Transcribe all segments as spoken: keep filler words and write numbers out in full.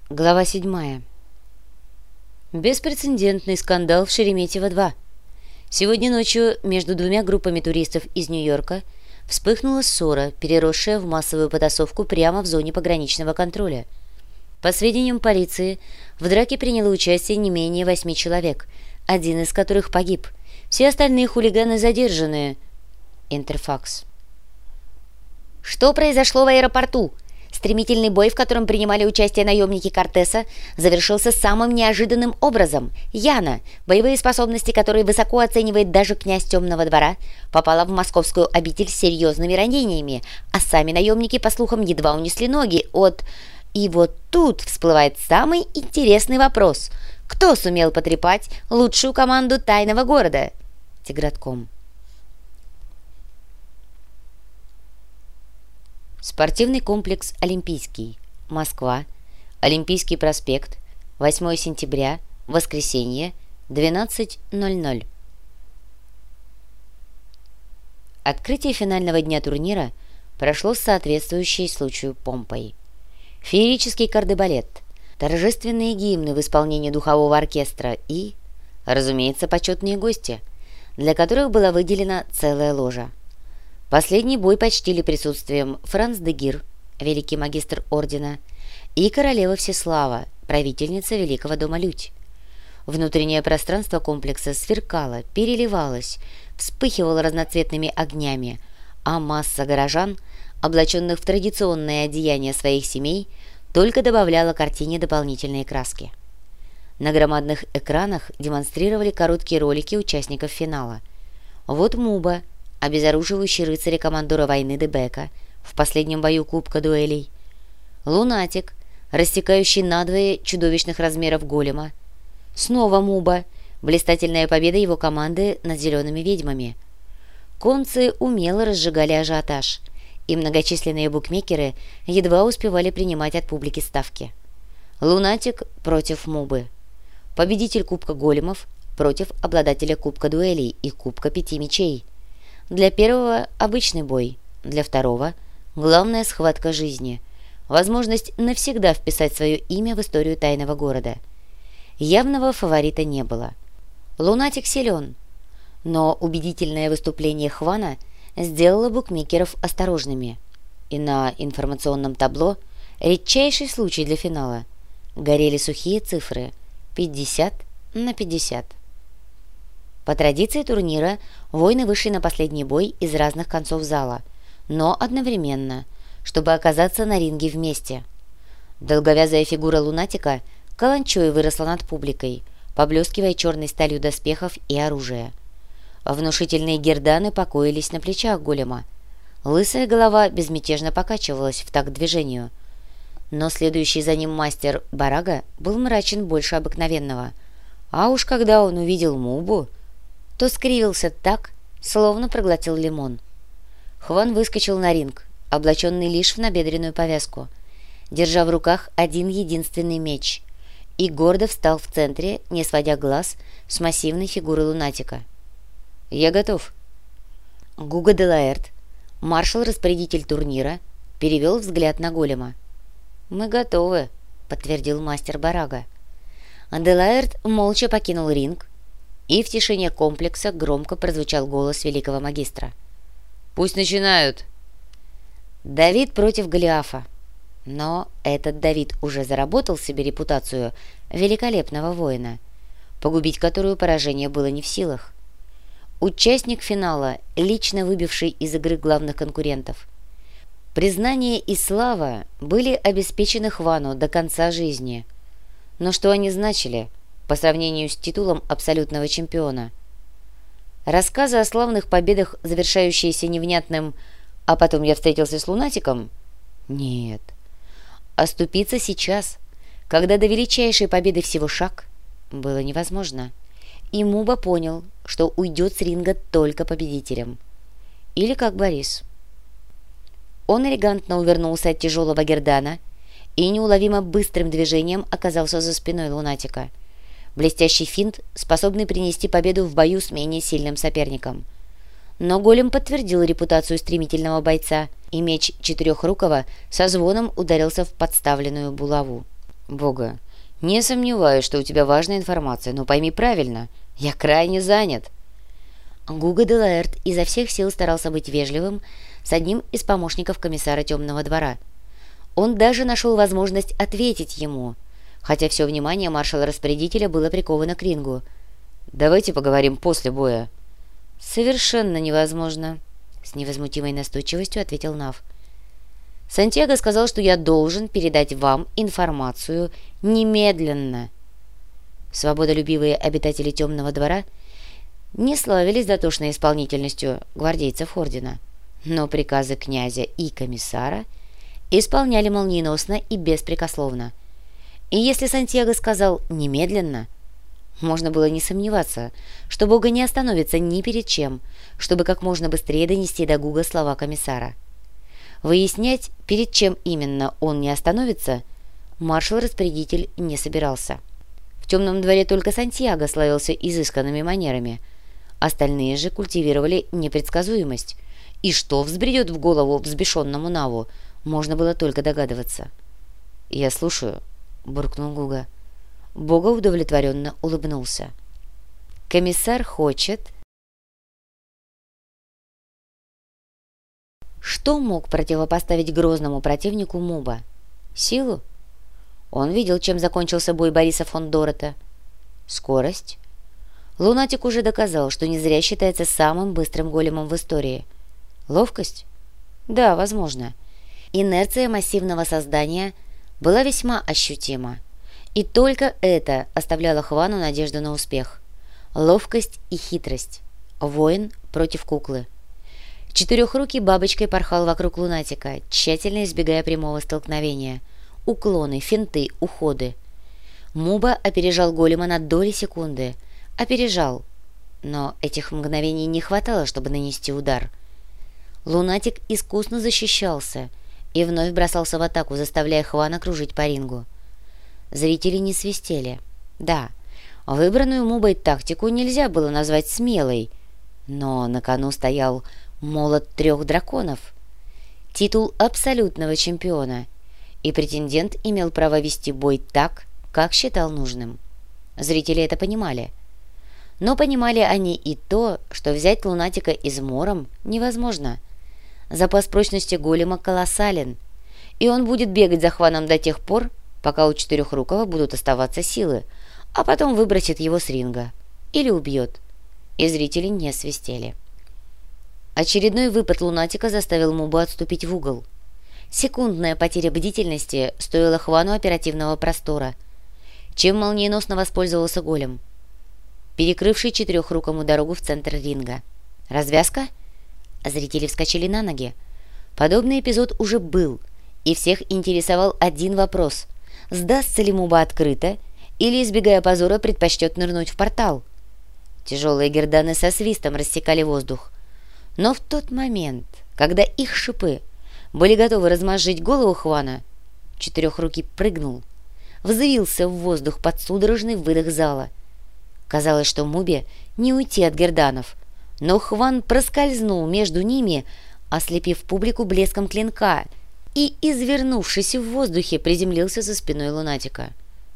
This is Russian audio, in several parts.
Глава седьмая. Беспрецедентный скандал в Шереметьево-два. Сегодня ночью между двумя группами туристов из Нью-Йорка вспыхнула ссора, переросшая в массовую потасовку прямо в зоне пограничного контроля. По сведениям полиции, в драке приняло участие не менее восьми человек, один из которых погиб. Все остальные хулиганы задержаны. Интерфакс. Что произошло в аэропорту? Стремительный бой, в котором принимали участие наемники Кортеса, завершился самым неожиданным образом. Яна, боевые способности которой высоко оценивает даже князь Темного двора, попала в московскую обитель с серьезными ранениями, а сами наемники, по слухам, едва унесли ноги от... И вот тут всплывает самый интересный вопрос. Кто сумел потрепать лучшую команду тайного города? Тигратком. Спортивный комплекс «Олимпийский», Москва, Олимпийский проспект, восьмое сентября, воскресенье, двенадцать ноль ноль. Открытие финального дня турнира прошло с соответствующей случаю помпой. Феерический кардебалет, торжественные гимны в исполнении духового оркестра и, разумеется, почетные гости, для которых была выделена целая ложа. Последний бой почтили присутствием Франц де Гир, великий магистр ордена, и королева Всеслава, правительница Великого дома Людь. Внутреннее пространство комплекса сверкало, переливалось, вспыхивало разноцветными огнями, а масса горожан, облаченных в традиционное одеяние своих семей, только добавляла картине дополнительные краски. На громадных экранах демонстрировали короткие ролики участников финала. Вот Муба, обезоруживающий рыцаря командора войны Дебека в последнем бою Кубка дуэлей, Лунатик, рассекающий надвое чудовищных размеров голема, снова Муба, блистательная победа его команды над зелеными ведьмами. Концы умело разжигали ажиотаж, и многочисленные букмекеры едва успевали принимать от публики ставки. Лунатик против Мубы, победитель Кубка големов против обладателя Кубка дуэлей и Кубка пяти мечей. Для первого – обычный бой, для второго – главная схватка жизни, возможность навсегда вписать свое имя в историю тайного города. Явного фаворита не было. Лунатик силен, но убедительное выступление Хвана сделало букмекеров осторожными. И на информационном табло редчайший случай для финала. Горели сухие цифры – пятьдесят на пятьдесят. По традиции турнира воины вышли на последний бой из разных концов зала, но одновременно, чтобы оказаться на ринге вместе. Долговязая фигура Лунатика каланчой выросла над публикой, поблескивая черной сталью доспехов и оружия. Внушительные герданы покоились на плечах голема. Лысая голова безмятежно покачивалась в такт движению. Но следующий за ним мастер Барага был мрачен больше обыкновенного. А уж когда он увидел Мубу, то скривился так, словно проглотил лимон. Хван выскочил на ринг, облаченный лишь в набедренную повязку, держа в руках один единственный меч, и гордо встал в центре, не сводя глаз с массивной фигуры Лунатика. «Я готов». Гуго де Лаэрт, маршал-распорядитель турнира, перевел взгляд на голема. «Мы готовы», — подтвердил мастер Барага. Де Лаэрт молча покинул ринг, и в тишине комплекса громко прозвучал голос великого магистра. «Пусть начинают!» Давид против Голиафа. Но этот Давид уже заработал себе репутацию великолепного воина, погубить которую поражение было не в силах. Участник финала, лично выбивший из игры главных конкурентов. Признание и слава были обеспечены Хвану до конца жизни. Но что они значили по сравнению с титулом абсолютного чемпиона? Рассказы о славных победах, завершающиеся невнятным «а потом я встретился с Лунатиком»? Нет. Оступиться сейчас, когда до величайшей победы всего шаг, было невозможно. И Муба понял, что уйдет с ринга только победителем. Или как Борис. Он элегантно увернулся от тяжелого гердана и неуловимо быстрым движением оказался за спиной Лунатика. Блестящий финт, способный принести победу в бою с менее сильным соперником. Но голем подтвердил репутацию стремительного бойца, и меч Четырехрукого со звоном ударился в подставленную булаву. Бога, не сомневаюсь, что у тебя важная информация, но пойми правильно, я крайне занят. Гуго де Лаэрт изо всех сил старался быть вежливым с одним из помощников комиссара Темного двора. Он даже нашел возможность ответить ему, хотя все внимание маршала-распорядителя было приковано к рингу. «Давайте поговорим после боя». «Совершенно невозможно», — с невозмутимой настойчивостью ответил Нав. «Сантьяго сказал, что я должен передать вам информацию немедленно». Свободолюбивые обитатели Темного двора не славились дотошной исполнительностью гвардейцев ордена, но приказы князя и комиссара исполняли молниеносно и беспрекословно. И если Сантьяго сказал «немедленно», можно было не сомневаться, что Бога не остановится ни перед чем, чтобы как можно быстрее донести до Гуга слова комиссара. Выяснять, перед чем именно он не остановится, маршал-распорядитель не собирался. В Темном дворе только Сантьяго славился изысканными манерами, остальные же культивировали непредсказуемость, и что взбредет в голову взбешенному Наву, можно было только догадываться. «Я слушаю», — буркнул Гуга. Бога удовлетворенно улыбнулся. «Комиссар хочет...» Что мог противопоставить грозному противнику Муба? Силу? Он видел, чем закончился бой Бориса фон Дорота. Скорость? Лунатик уже доказал, что не зря считается самым быстрым големом в истории. Ловкость? Да, возможно. Инерция массивного создания была весьма ощутима. И только это оставляло Хвану надежду на успех. Ловкость и хитрость. Воин против куклы. Четырехрукий бабочкой порхал вокруг Лунатика, тщательно избегая прямого столкновения. Уклоны, финты, уходы. Муба опережал голема на доли секунды. Опережал. Но этих мгновений не хватало, чтобы нанести удар. Лунатик искусно защищался и вновь бросался в атаку, заставляя Хвана кружить по рингу. Зрители не свистели. Да, выбранную Мубой тактику нельзя было назвать смелой, но на кону стоял молот трех драконов, титул абсолютного чемпиона, и претендент имел право вести бой так, как считал нужным. Зрители это понимали. Но понимали они и то, что взять Лунатика измором невозможно. Запас прочности голема колоссален, и он будет бегать за Хваном до тех пор, пока у Четырехрукого будут оставаться силы, а потом выбросит его с ринга. Или убьет. И зрители не свистели. Очередной выпад Лунатика заставил Мубу отступить в угол. Секундная потеря бдительности стоила Хвану оперативного простора, чем молниеносно воспользовался голем, перекрывший Четырехрукому дорогу в центр ринга. Развязка? Зрители вскочили на ноги. Подобный эпизод уже был, и всех интересовал один вопрос: сдастся ли Муба открыто, или, избегая позора, предпочтет нырнуть в портал? Тяжелые герданы со свистом рассекали воздух. Но в тот момент, когда их шипы были готовы размозжить голову Хвана, Четырехрукий прыгнул, взвился в воздух под судорожный выдох зала. Казалось, что Мубе не уйти от герданов, но Хван проскользнул между ними, ослепив публику блеском клинка, и, извернувшись в воздухе, приземлился за спиной Лунатика.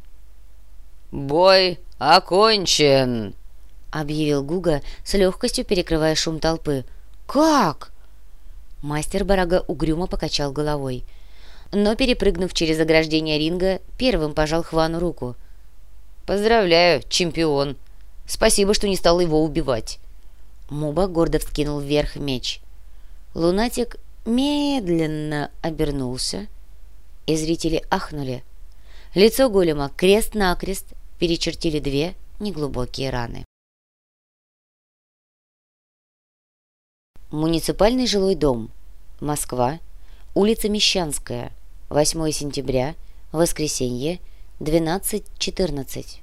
«Бой окончен!» — объявил Гуга, с легкостью перекрывая шум толпы. «Как?» Мастер Барага угрюмо покачал головой, но, перепрыгнув через ограждение ринга, первым пожал Хвану руку. «Поздравляю, чемпион! Спасибо, что не стал его убивать!» Муба гордо вскинул вверх меч. Лунатик медленно обернулся, и зрители ахнули. Лицо голема крест-накрест перечертили две неглубокие раны. Муниципальный жилой дом. Москва. Улица Мещанская. восьмое сентября. Воскресенье. двенадцать четырнадцать.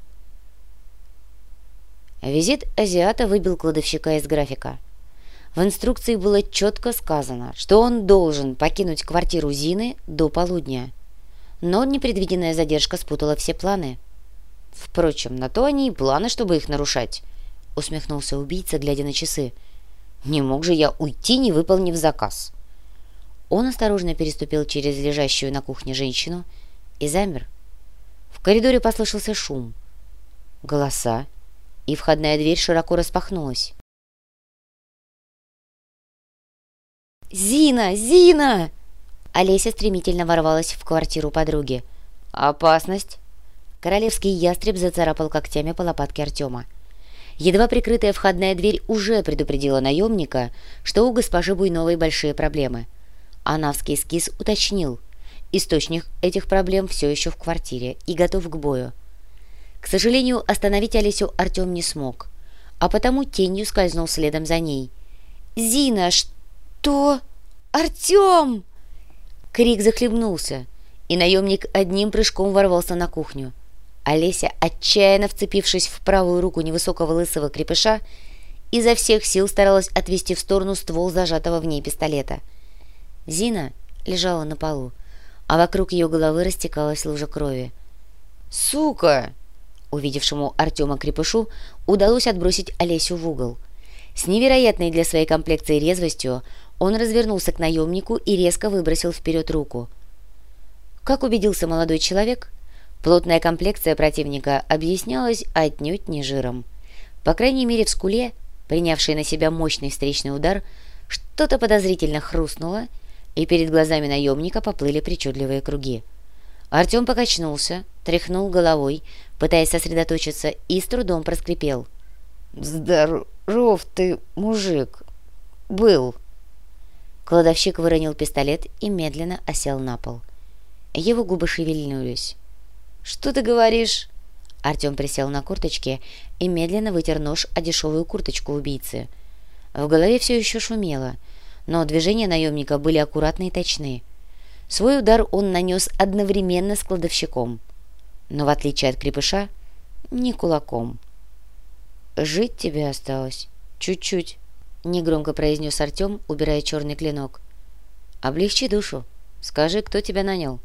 Визит азиата выбил кладовщика из графика. В инструкции было четко сказано, что он должен покинуть квартиру Зины до полудня. Но непредвиденная задержка спутала все планы. «Впрочем, на то они и планы, чтобы их нарушать», — усмехнулся убийца, глядя на часы. «Не мог же я уйти, не выполнив заказ». Он осторожно переступил через лежащую на кухне женщину и замер. В коридоре послышался шум, голоса, и входная дверь широко распахнулась. «Зина! Зина!» Олеся стремительно ворвалась в квартиру подруги. «Опасность!» Королевский ястреб зацарапал когтями по лопатке Артема. Едва прикрытая входная дверь уже предупредила наемника, что у госпожи Буйновой большие проблемы. Анавский эскиз уточнил: источник этих проблем все еще в квартире и готов к бою. К сожалению, остановить Олесю Артем не смог, а потому тенью скользнул следом за ней. «Зина, что? Артем!» Крик захлебнулся, и наемник одним прыжком ворвался на кухню. Олеся, отчаянно вцепившись в правую руку невысокого лысого крепыша, изо всех сил старалась отвести в сторону ствол зажатого в ней пистолета. Зина лежала на полу, а вокруг ее головы растекалась лужа крови. «Сука!» Увидевшему Артема крепышу удалось отбросить Олесю в угол. С невероятной для своей комплекции резвостью он развернулся к наемнику и резко выбросил вперед руку. Как убедился молодой человек, плотная комплекция противника объяснялась отнюдь не жиром. По крайней мере, в скуле, принявшей на себя мощный встречный удар, что-то подозрительно хрустнуло, и перед глазами наемника поплыли причудливые круги. Артем покачнулся, тряхнул головой, пытаясь сосредоточиться, и с трудом проскрипел: «Здоров ты, мужик! Был!» Кладовщик выронил пистолет и медленно осел на пол. Его губы шевельнулись. «Что ты говоришь?» Артем присел на корточки и медленно вытер нож о дешевую курточку убийцы. В голове все еще шумело, но движения наемника были аккуратны и точны. Свой удар он нанес одновременно с кладовщиком, но, в отличие от крепыша, не кулаком. «Жить тебе осталось чуть-чуть», — негромко произнес Артем, убирая черный клинок. «Облегчи душу. Скажи, кто тебя нанял?»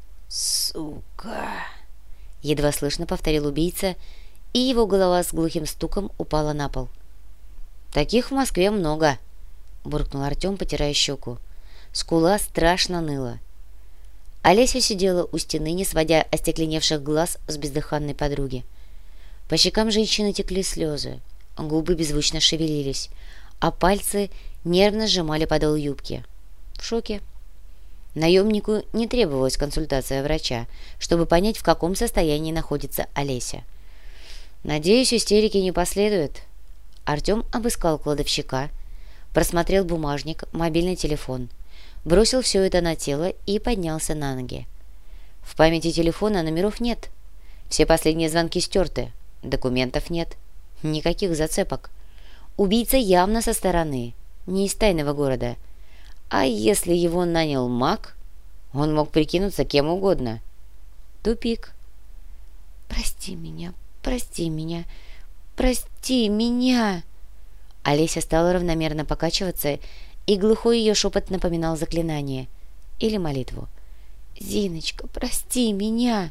«Сука!» — едва слышно повторил убийца, и его голова с глухим стуком упала на пол. «Таких в Москве много», — буркнул Артем, потирая щеку. Скула страшно ныла. Олеся сидела у стены, не сводя остекленевших глаз с бездыханной подруги. По щекам женщины текли слезы, губы беззвучно шевелились, а пальцы нервно сжимали подол юбки. В шоке. Наемнику не требовалась консультация врача, чтобы понять, в каком состоянии находится Олеся. «Надеюсь, истерики не последует». Артем обыскал кладовщика, просмотрел бумажник, мобильный телефон, бросил все это на тело и поднялся на ноги. В памяти телефона номеров нет. Все последние звонки стерты. Документов нет. Никаких зацепок. Убийца явно со стороны, не из тайного города. А если его нанял маг, он мог прикинуться кем угодно. Тупик. «Прости меня, прости меня, прости меня!» Олеся стала равномерно покачиваться, и глухой ее шепот напоминал заклинание или молитву. «Зиночка, прости меня!»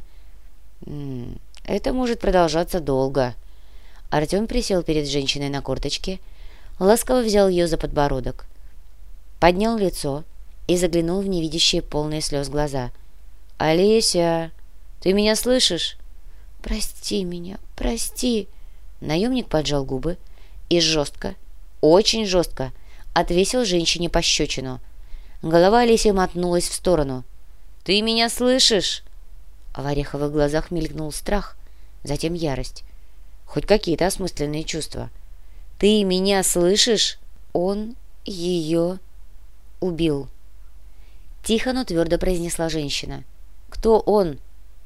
М-м, «Это может продолжаться долго». Артем присел перед женщиной на корточке, ласково взял ее за подбородок, поднял лицо и заглянул в невидящие полные слез глаза. «Олеся, ты меня слышишь?» «Прости меня, прости!» Наемник поджал губы и жестко, очень жестко отвесил женщине пощечину. Голова Олеси мотнулась в сторону. «Ты меня слышишь?» В ореховых глазах мелькнул страх, затем ярость. Хоть какие-то осмысленные чувства. «Ты меня слышишь?» «Он ее убил», — тихо, но твердо произнесла женщина. «Кто он?»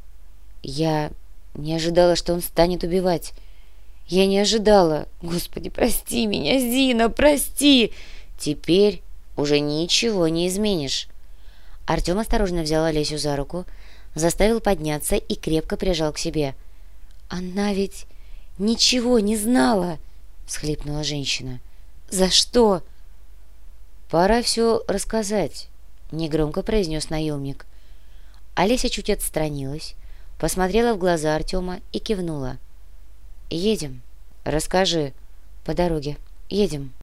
«Я не ожидала, что он станет убивать. Я не ожидала. Господи, прости меня, Зина, прости!» «Теперь уже ничего не изменишь». Артем осторожно взял Олесю за руку, заставил подняться и крепко прижал к себе. «Она ведь ничего не знала!» — всхлипнула женщина. «За что?» «Пора все рассказать», — негромко произнес наемник. Олеся чуть отстранилась, посмотрела в глаза Артема и кивнула. «Едем. Расскажи. По дороге. Едем».